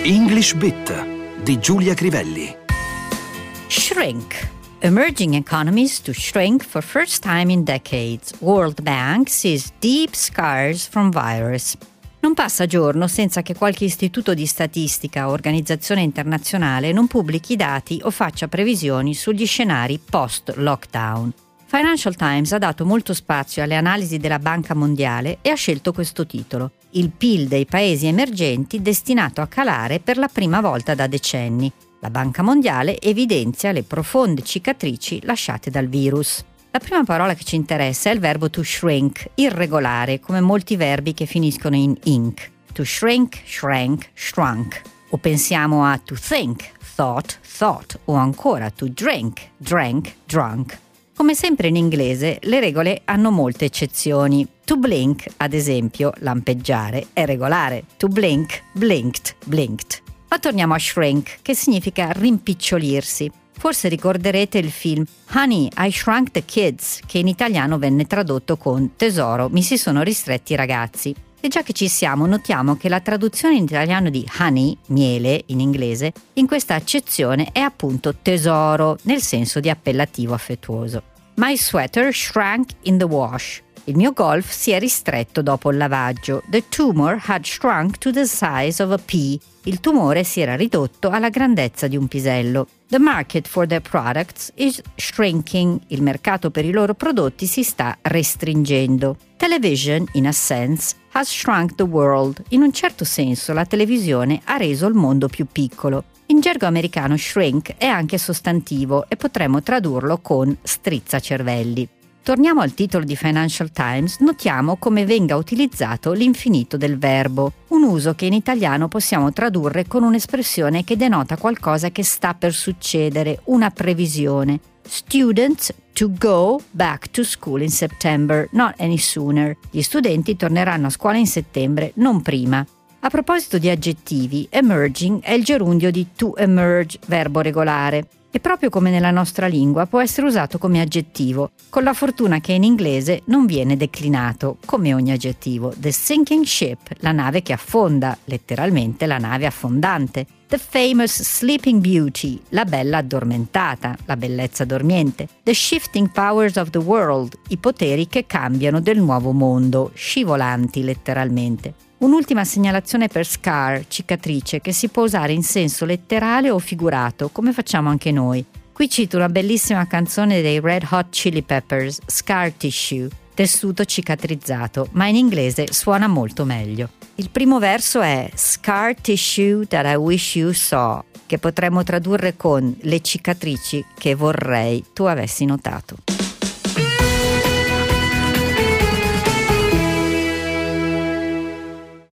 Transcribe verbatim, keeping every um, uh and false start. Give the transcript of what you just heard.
English Bit di Giulia Crivelli. Shrink. Emerging economies to shrink for first time in decades. World Bank sees deep scars from virus. Non passa giorno senza che qualche istituto di statistica o organizzazione internazionale non pubblichi dati o faccia previsioni sugli scenari post-lockdown. Financial Times ha dato molto spazio alle analisi della Banca Mondiale e ha scelto questo titolo: il P I L dei paesi emergenti destinato a calare per la prima volta da decenni. La Banca Mondiale evidenzia le profonde cicatrici lasciate dal virus. La prima parola che ci interessa è il verbo to shrink, irregolare, come molti verbi che finiscono in ink. To shrink, shrank, shrunk. O pensiamo a to think, thought, thought, o ancora to drink, drank, drunk. Come sempre in inglese, le regole hanno molte eccezioni. To blink, ad esempio, lampeggiare, è regolare. To blink, blinked, blinked. Ma torniamo a shrink, che significa rimpicciolirsi. Forse ricorderete il film Honey, I Shrunk the Kids, che in italiano venne tradotto con Tesoro, mi si sono ristretti i ragazzi. E già che ci siamo, notiamo che la traduzione in italiano di honey, miele in inglese, in questa accezione è appunto tesoro, nel senso di appellativo affettuoso. My sweater shrank in the wash. Il mio golf si è ristretto dopo il lavaggio. The tumor had shrunk to the size of a pea. Il tumore si era ridotto alla grandezza di un pisello. The market for their products is shrinking. Il mercato per i loro prodotti si sta restringendo. Television, in a sense, has shrunk the world. In un certo senso, la televisione ha reso il mondo più piccolo. In gergo americano shrink è anche sostantivo e potremmo tradurlo con strizzacervelli. Torniamo al titolo di Financial Times, notiamo come venga utilizzato l'infinito del verbo, un uso che in italiano possiamo tradurre con un'espressione che denota qualcosa che sta per succedere, una previsione. Students to go back to school in September, not any sooner. Gli studenti torneranno a scuola in settembre, non prima. A proposito di aggettivi, emerging è il gerundio di to emerge, verbo regolare. E proprio come nella nostra lingua può essere usato come aggettivo, con la fortuna che in inglese non viene declinato, come ogni aggettivo. The sinking ship, la nave che affonda, letteralmente la nave affondante. The famous sleeping beauty, la bella addormentata, la bellezza dormiente. The shifting powers of the world, i poteri che cambiano del nuovo mondo, scivolanti letteralmente. Un'ultima segnalazione per scar, cicatrice, che si può usare in senso letterale o figurato, come facciamo anche noi. Qui cito una bellissima canzone dei Red Hot Chili Peppers, Scar Tissue, tessuto cicatrizzato, ma in inglese suona molto meglio. Il primo verso è Scar Tissue that I wish you saw, che potremmo tradurre con le cicatrici che vorrei tu avessi notato.